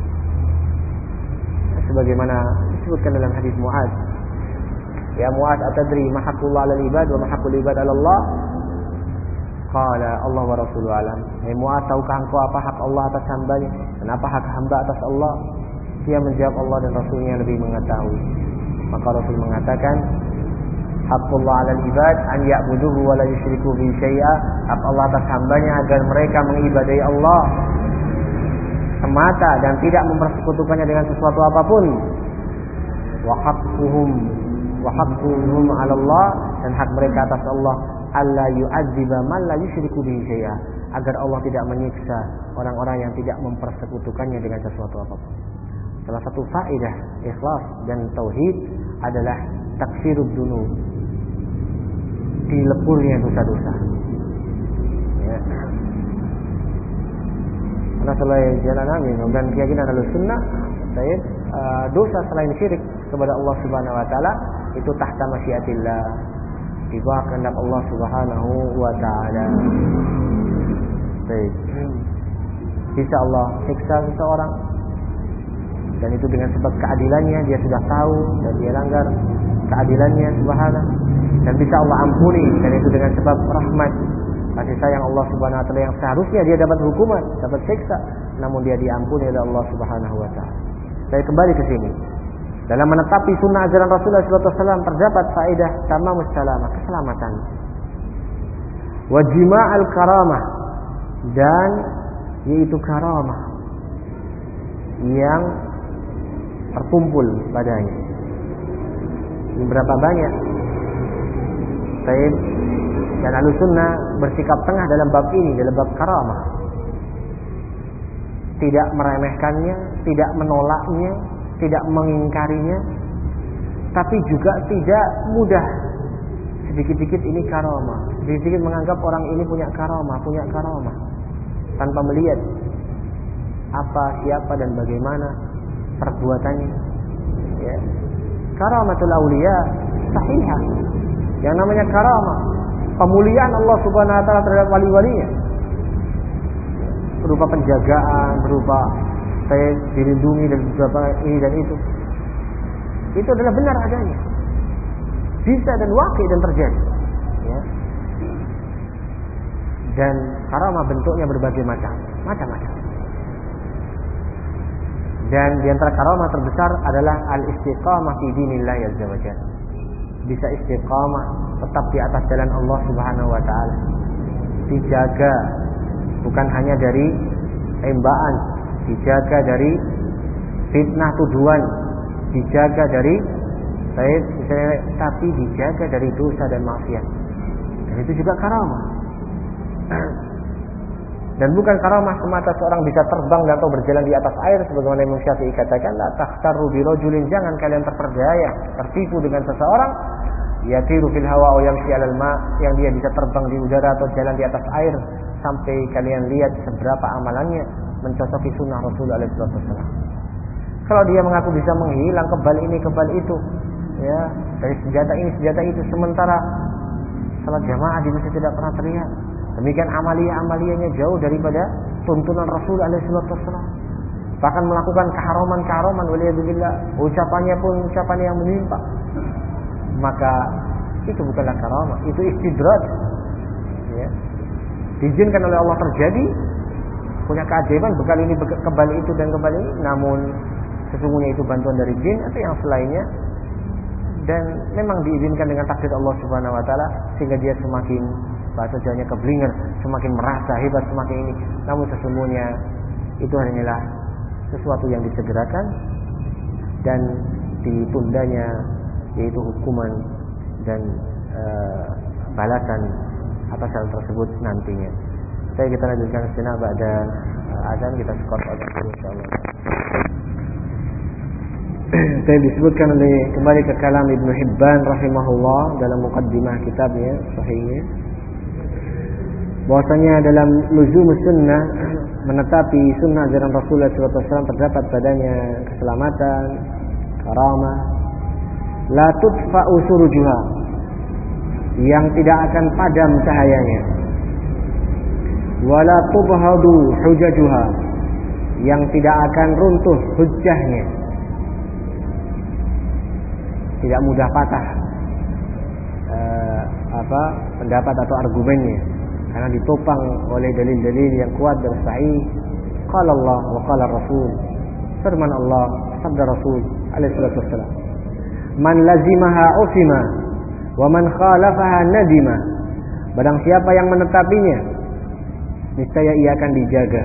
sebagaimana disebutkan dalam hadis Mu'adz, ya Mu'adz, atadri ma haqqullah 'alal ibad wa ma haqqul ibad 'ala Allah? Qala Allah wa rasuluhu alam. Ya Mu'adz, tahukah engkau apa hak Allah atas hambanya dan apa hak hamba atas Allah? Dia menjawab, Allah dan Rasulnya lebih mengetahui. Maka Rasul mengatakan, haqqullah 'alal ibad an ya'buduhu wa la yusyriku bihi syai'a. Hak Allah atas hambanya agar mereka mengibadahi Allah semata dan tidak mempersekutukannya dengan sesuatu apapun. Wa haqquhum wa haqquhum 'ala Allah, dan hak mereka atas Allah alla yu'adziba man la yusyriku bihi syai'a, agar Allah tidak menyiksa orang-orang yang tidak mempersekutukannya dengan sesuatu apapun. Salah satu faedah ikhlas dan tauhid adalah takfirud dzunub, dilepurnya dosa-dosa. Ya. Karena selain jalan amin dan keyakinan Ahlussunnah, saya uh, dosa selain syirik kepada Allah Subhanahu wa taala itu tahta masyiatillah, di bawah kehendak Allah Subhanahu wa taala. Baik. Bisa Allah siksa seseorang, dan itu dengan sebab keadilannya, dia sudah tahu dan dia langgar keadilannya Subhanahu, dan bisa Allah ampuni, dan itu dengan sebab rahmat kasih sayang Allah Subhanahu wa taala yang seharusnya dia dapat hukuman, dapat siksa, namun dia diampuni oleh Allah Subhanahu wa taala. Saya kembali ke sini. Dalam menetapi sunnah ajaran Rasulullah shallallahu alaihi wasallam terdapat faedah tamamus salamah, keselamatan. Wa jima'al karamah, dan yaitu karamah yang terkumpul padanya. Ini berapa banyak? Baik, dan Ahlussunnah bersikap tengah dalam bab ini, dalam bab karamah. Tidak meremehkannya, tidak menolaknya, tidak mengingkarinya, tapi juga tidak mudah. Sedikit-sedikit ini karamah, sedikit-sedikit menganggap orang ini punya karamah, punya karamah, tanpa melihat apa, siapa, dan bagaimana perbuatannya. Ya. Karamatul auliya sahihah. Yang namanya karamah, pemuliaan Allah Subhanahu wa taala terhadap wali-walinya, berupa penjagaan, berupa saya dilindungi dan beberapa ini dan itu. Itu adalah benar adanya, bisa dan wakil dan terjadi. Ya. Dan karamah bentuknya berbagai macam, macam-macam. Dan di antara karamah terbesar adalah al-istiqamah fi dinillah azza wa jalla. Bisa istiqamah, tetap di atas jalan Allah Subhanahu wa taala. Dijaga bukan hanya dari tembaan, dijaga dari fitnah tuduhan, dijaga dari baik misalnya, tapi dijaga dari dosa dan maksiat. Dan itu juga karamah. Dan bukan karamah semata seorang bisa terbang atau berjalan di atas air, sebagaimana Imam Syafi'i katakan, la takhtaru bi rajulin, jangan kalian terperdaya, tertipu dengan seseorang yatiru fil hawa aw yamshi 'alal ma, yang dia bisa terbang di udara atau jalan di atas air, sampai kalian lihat seberapa amalannya mencocoki sunnah Rasulullah sallallahu alaihi wasallam. Kalau dia mengaku bisa menghilang kebal ini kebal itu, ya, dari senjata ini senjata itu, sementara salat jamaah di masjid tidak pernah terlihat. Demikian amalia-amalianya jauh daripada tuntunan Rasul alaihi wasallam. Bahkan melakukan keharaman-keharaman, waliyadzubillah, ucapannya pun ucapan yang menimpa. Maka itu bukanlah karamah, itu istidraj. Ya. Diizinkan oleh Allah terjadi, punya keajaiban, bekal ini kebal itu dan kebal ini, namun sesungguhnya itu bantuan dari jin atau yang selainnya, dan memang diizinkan dengan takdir Allah Subhanahu wa taala, sehingga dia semakin, bahasa Jawanya, keblinger, semakin merasa hebat, semakin ini. Namun sesungguhnya itu hanyalah sesuatu yang disegerakan dan ditundanya, yaitu hukuman dan e, balasan atas hal tersebut nantinya. Saya kita lanjutkan sejenak pada azan, kita skor azan dulu insyaallah. Saya disebutkan oleh kembali ke kalam Ibnu Hibban rahimahullah dalam muqaddimah kitabnya sahihnya, bahwasanya dalam luzum sunnah, menetapi sunnah ajaran Rasulullah shallallahu alaihi wasallam, terdapat padanya keselamatan, karamah, la tudfa'u surujuha, yang tidak akan padam cahayanya, wala tubhadu hujajuha, yang tidak akan runtuh hujjahnya, tidak mudah patah uh, apa pendapat atau argumennya, karena ditopang oleh dalil-dalil yang kuat dan sahih. Qala Allah wa qala Rasul, firman Allah, sabda Rasul alaihi wasallam, man lazimaha usima wa man khalafaha nadima, barang siapa yang menetapinya niscaya ia akan dijaga,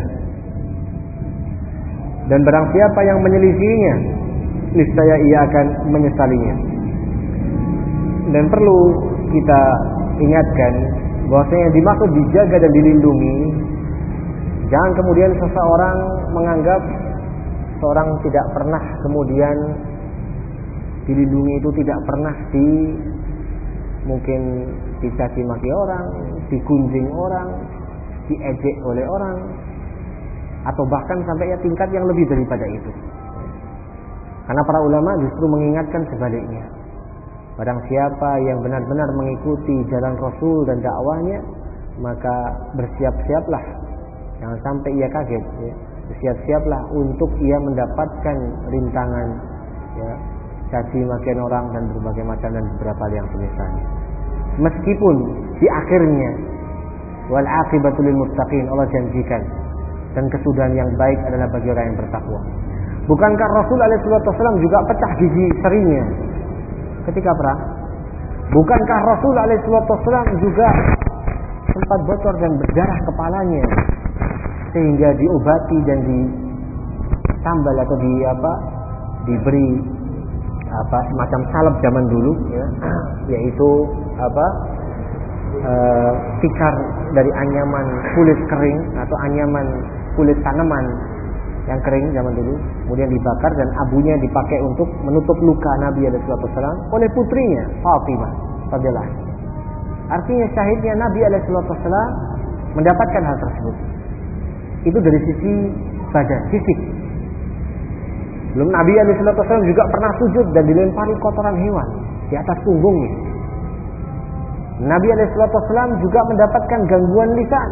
dan barang siapa yang menyelisihinya niscaya ia akan menyesalinya. Dan perlu kita ingatkan bahwasanya yang dimaksud dijaga dan dilindungi, jangan kemudian seseorang menganggap seorang tidak pernah kemudian dilindungi itu tidak pernah di mungkin dicaci maki orang, digunjing orang, diejek oleh orang, atau bahkan sampai ya tingkat yang lebih daripada itu. Karena para ulama justru mengingatkan sebaliknya, Barang siapa yang benar-benar mengikuti jalan Rasul dan dakwahnya, maka bersiap-siaplah, jangan sampai ia kaget, ya. Bersiap-siaplah untuk ia mendapatkan rintangan, ya, caci makian orang dan berbagai macam dan beberapa hal yang semisalnya. Meskipun di akhirnya wal aqibatu lil muttaqin, Allah janjikan, dan kesudahan yang baik adalah bagi orang yang bertakwa. Bukankah Rasul alaihi wasallam juga pecah gigi serinya ketika perang? Bukankah Rasul alaihi wasallam juga sempat bocor dan berdarah kepalanya sehingga diobati dan ditambal atau di apa diberi apa semacam salep zaman dulu, ya, yaitu apa e, tikar dari anyaman kulit kering atau anyaman kulit tanaman yang kering zaman dulu, kemudian dibakar dan abunya dipakai untuk menutup luka Nabi alaihi wasallam oleh putrinya Fatimah radhiyallahu anha. Artinya syahidnya Nabi alaihi wasallam mendapatkan hal tersebut. Itu dari sisi badan, fisik. Belum Nabi alaihi wasallam juga pernah sujud dan dilempari kotoran hewan di atas punggungnya. Nabi alaihi wasallam juga mendapatkan gangguan lisan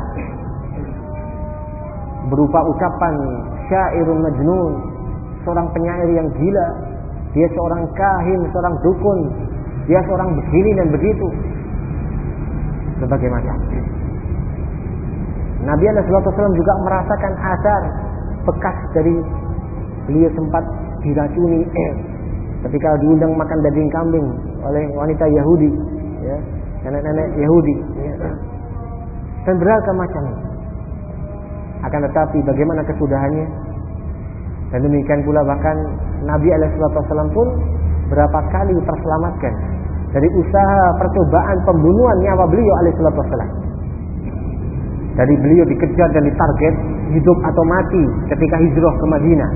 berupa ucapan syairun majnun, seorang penyair yang gila. Dia seorang kahin, seorang dukun, dia seorang begini dan begitu, berbagai macam. Nabi alaihi wasallam juga merasakan asar bekas dari beliau sempat diracuni eh, ketika diundang makan daging kambing oleh wanita Yahudi, ya, nenek-nenek Yahudi, ya, dan beragam macam. Akan tetapi bagaimana kesudahannya? Dan demikian pula bahkan Nabi alaihi wasallam pun berapa kali terselamatkan dari usaha percobaan pembunuhan nyawa beliau alaihi wasallam. Dari beliau dikejar dan ditarget hidup atau mati ketika hijrah ke Madinah.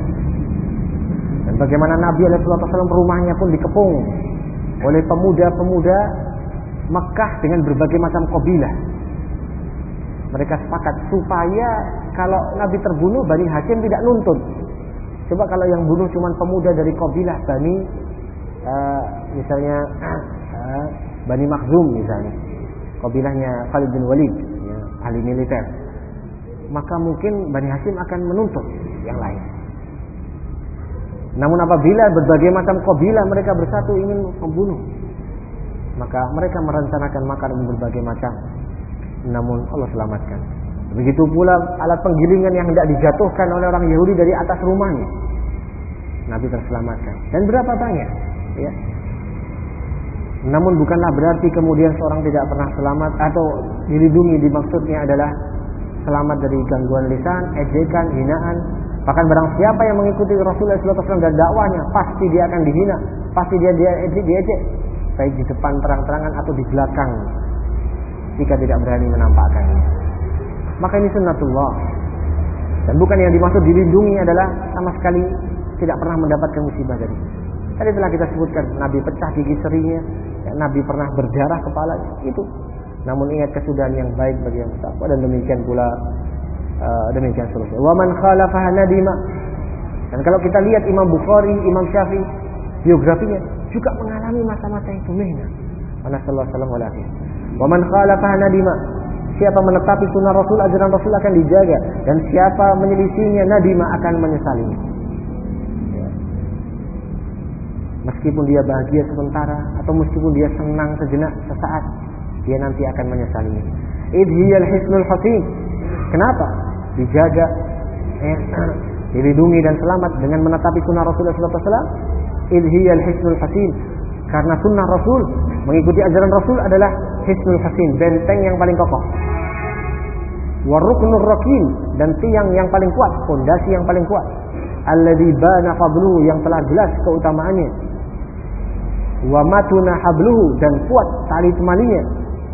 Dan bagaimana Nabi alaihi wasallam rumahnya pun dikepung oleh pemuda-pemuda Mekah dengan berbagai macam kabilah. Mereka sepakat supaya kalau Nabi terbunuh, Bani Hashim tidak nuntut. Coba kalau yang bunuh cuma pemuda dari kabilah Bani uh, misalnya uh, Bani Makhzum misalnya, kabilahnya Khalid bin Walid, ya, ahli militer, maka mungkin Bani Hashim akan menuntut yang lain. Namun apabila berbagai macam kabilah mereka bersatu ingin membunuh, maka mereka merencanakan makar berbagai macam. Namun Allah selamatkan. Begitu pula alat penggilingan yang hendak dijatuhkan oleh orang Yahudi dari atas rumahnya, Nabi terselamatkan. Dan berapa banyak, ya. Namun bukanlah berarti kemudian seorang tidak pernah selamat atau dilindungi. Dimaksudnya adalah selamat dari gangguan lisan, ejekan, hinaan. Bahkan barang siapa yang mengikuti Rasulullah shallallahu alaihi wasallam dan dakwahnya, pasti dia akan dihina, pasti dia dia diejek, baik di depan terang-terangan atau di belakang jika tidak berani menampakkannya. Maka ini sunnatullah. Dan bukan yang dimaksud dilindungi adalah sama sekali tidak pernah mendapatkan musibah dari. Tadi telah kita sebutkan Nabi pecah gigi serinya, ya, Nabi pernah berdarah kepala itu. Namun ingat kesudahan yang baik bagi yang bertakwa, dan demikian pula uh, demikian seterusnya. Wa man khalafaha nadima. Dan kalau kita lihat Imam Bukhari, Imam Syafi'i, biografinya juga mengalami masa-masa itu mehna. Wa sallallahu alaihi wasallam. Wa man khalafaha nadima. Siapa menetapi sunnah Rasul, ajaran Rasul akan dijaga, dan siapa menyelisihinya nadima akan menyesalinya. Ya. Meskipun dia bahagia sementara atau meskipun dia senang sejenak sesaat, dia nanti akan menyesalinya. Idhiyal hisnul hasin. Kenapa? Dijaga, eh, dilindungi dan selamat dengan menetapi sunnah Rasulullah sallallahu alaihi wasallam. Idhiyal hisnul hasin. Karena sunnah Rasul, mengikuti ajaran Rasul adalah hisnul hasin, benteng yang paling kokoh. Waruknur rakin, dan tiang yang paling kuat, fondasi yang paling kuat. Alladzi bana fadluhu, yang telah jelas keutamaannya. Wa matuna habluhu, dan kuat tali temalinya.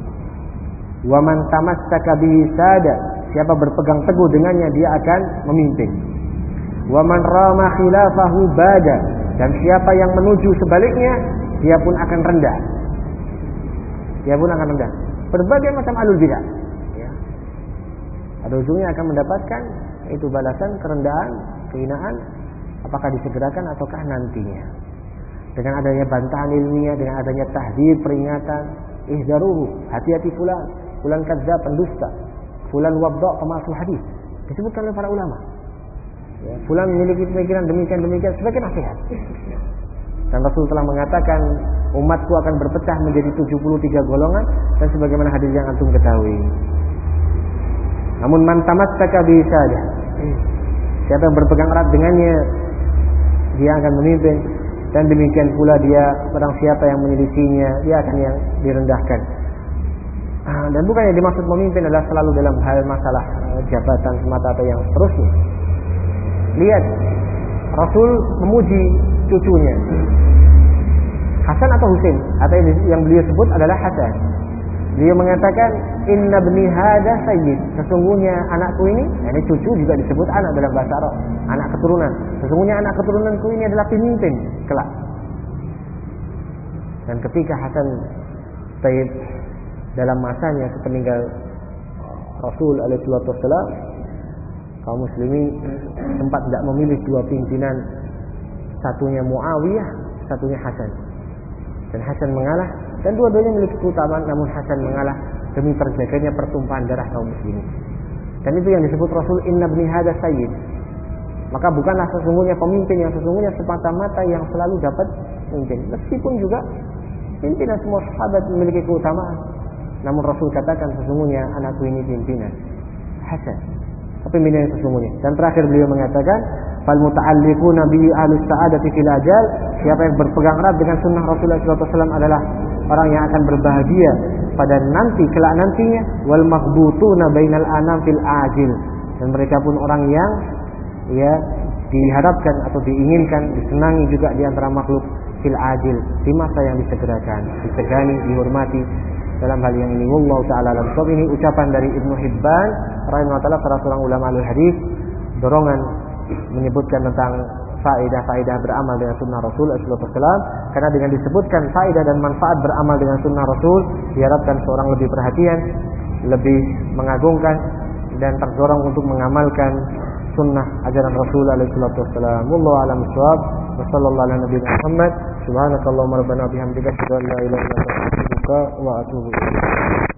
Wa man tamassaka bihi sada, siapa berpegang teguh dengannya dia akan memimpin. Wa man rama khilafahu bada, dan siapa yang menuju sebaliknya dia pun akan rendah. Dia pun akan rendah. Berbagai macam alul bidah, ya. Pada ujungnya akan mendapatkan itu balasan kerendahan, kehinaan, apakah disegerakan ataukah nantinya. dengan adanya bantahan ilmiah, dengan adanya tahdzir, peringatan, ihdaruhu, hati-hati fulan, fulan kadzdzab, pendusta, fulan wadda' pemalsu hadis, disebutkan oleh para ulama. Ya, fulan memiliki pemikiran demikian demikian sebagai nasihat. Dan Rasul telah mengatakan umatku akan berpecah menjadi tujuh puluh tiga golongan, dan sebagaimana hadis yang antum ketahui. Namun man tamassaka bi saja, siapa yang berpegang erat dengannya, dia akan memimpin, dan demikian pula dia barang siapa yang menyelisihinya, dia akan yang direndahkan. Dan bukan yang dimaksud memimpin adalah selalu dalam hal masalah jabatan semata atau yang seterusnya. Lihat, Rasul memuji cucunya Hasan atau Husain, atau yang beliau sebut adalah Hasan. Beliau mengatakan, inna bni hada sayyid, sesungguhnya anakku ini, yani cucu juga disebut anak dalam bahasa Arab, anak keturunan. Sesungguhnya anak keturunanku ini adalah pemimpin kelak. Dan ketika Hasan Tayyib dalam masanya sepeninggal Rasul alaihi salatu wassalam, kaum muslimin sempat tidak memilih dua pimpinan, satunya Muawiyah, satunya Hasan. Dan Hasan mengalah, dan dua-duanya memiliki keutamaan, namun Hasan mengalah demi terjaganya pertumpahan darah kaum muslimin. Dan itu yang disebut Rasul, inna bni hada sayyid. Maka bukanlah sesungguhnya pemimpin yang sesungguhnya semata-mata yang selalu dapat memimpin. Meskipun juga pimpinan semua sahabat memiliki keutamaan, namun Rasul katakan sesungguhnya anakku ini pimpinan Hasan, pimpinan yang sesungguhnya. Dan terakhir beliau mengatakan, fal muta'alliquna bi ahlus sa'adati fil ajal, siapa yang berpegang erat dengan sunnah Rasulullah shallallahu alaihi wasallam adalah orang yang akan berbahagia pada nanti kelak nantinya, wal maghbutuna bainal anam fil ajil, dan mereka pun orang yang ya diharapkan atau diinginkan, disenangi juga di antara makhluk fil ajil, di masa yang disegerakan, disegani, dihormati dalam hal yang ini. Wallahu ta'ala alam. So, ini ucapan dari Ibnu Hibban rahimahullah ta'ala, salah seorang ulama al-hadis, dorongan menyebutkan tentang faedah-faedah beramal dengan sunnah Rasul sallallahu alaihi wasallam, karena dengan disebutkan faedah dan manfaat beramal dengan sunnah Rasul, diharapkan seorang lebih perhatian, lebih mengagungkan, dan terdorong untuk mengamalkan sunnah ajaran Rasul alaihi salatu wasallam. Wallahu a'lam bishawab. Wa sallallahu ala nabiyina Muhammad. Subhanakallahumma rabbana bihamdika asyhadu an la ilaha illa anta astaghfiruka wa atubu ilaik.